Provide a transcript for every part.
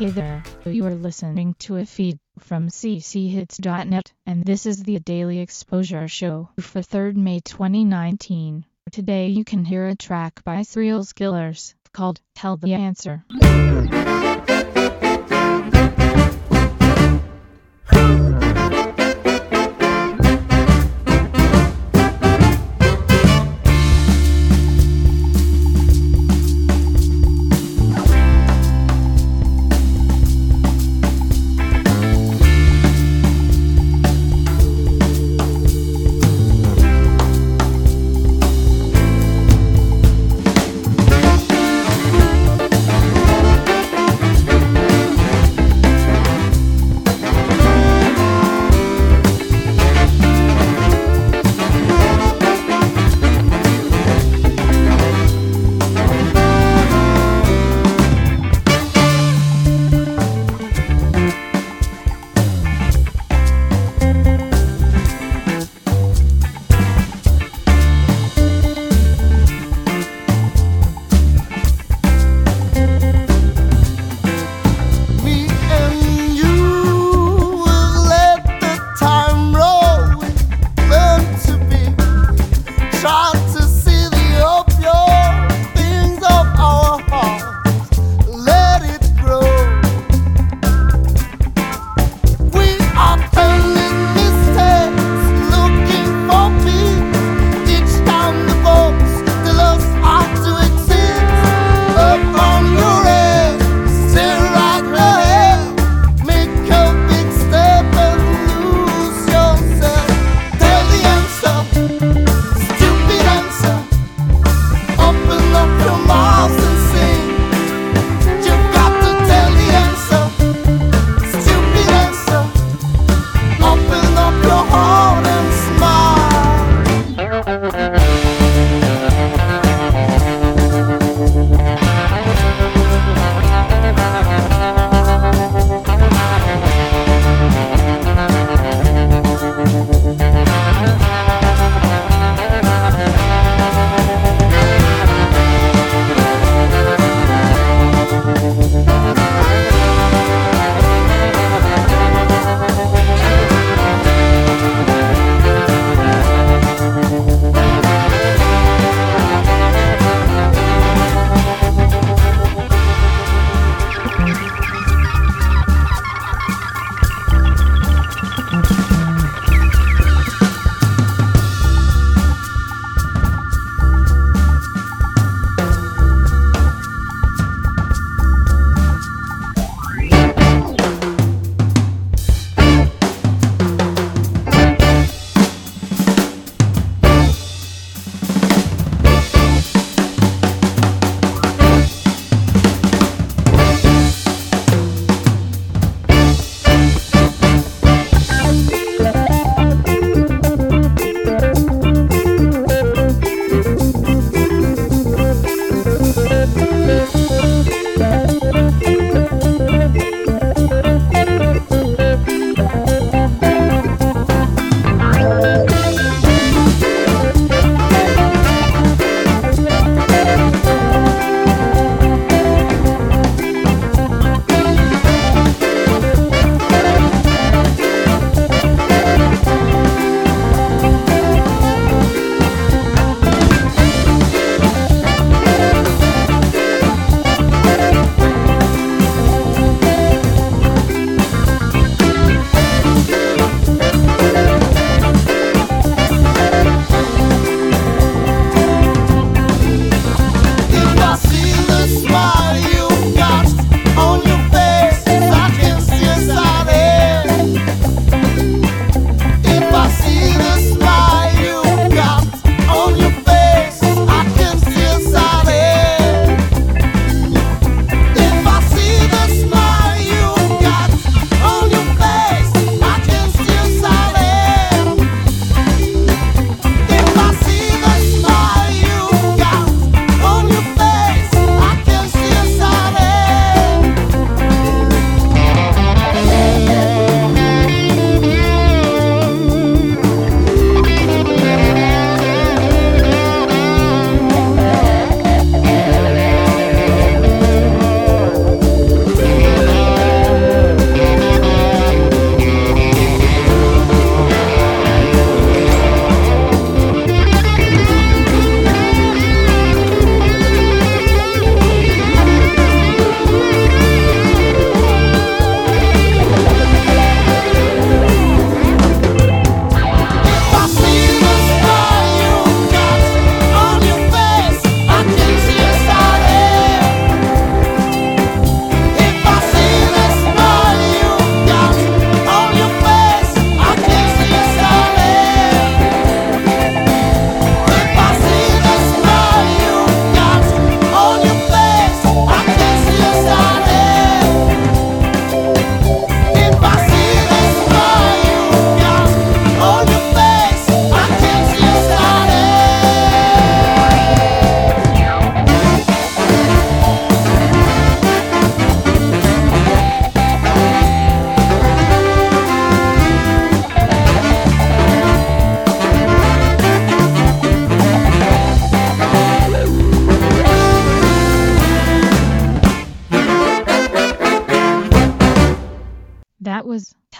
Hey there, you are listening to a feed from cchits.net, and this is the Daily Exposure Show for 3rd May 2019. Today you can hear a track by Serial Killers called Tell the Answer. Stupid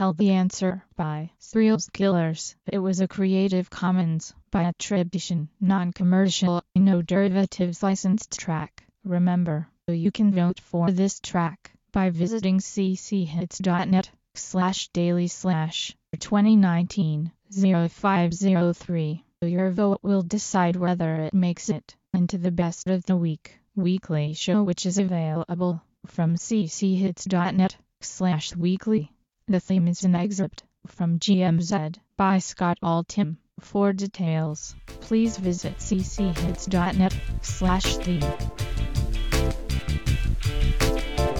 Tell the Answer by Serial Killers. It was a Creative Commons by attribution, non-commercial, no derivatives licensed track. Remember, you can vote for this track by visiting cchits.net/daily/2019-0503. Your vote will decide whether it makes it into the Best of the Week weekly show, which is available from cchits.net/weekly. The theme is an excerpt from GMZ by Scott Altham. For details, please visit cchits.net/theme.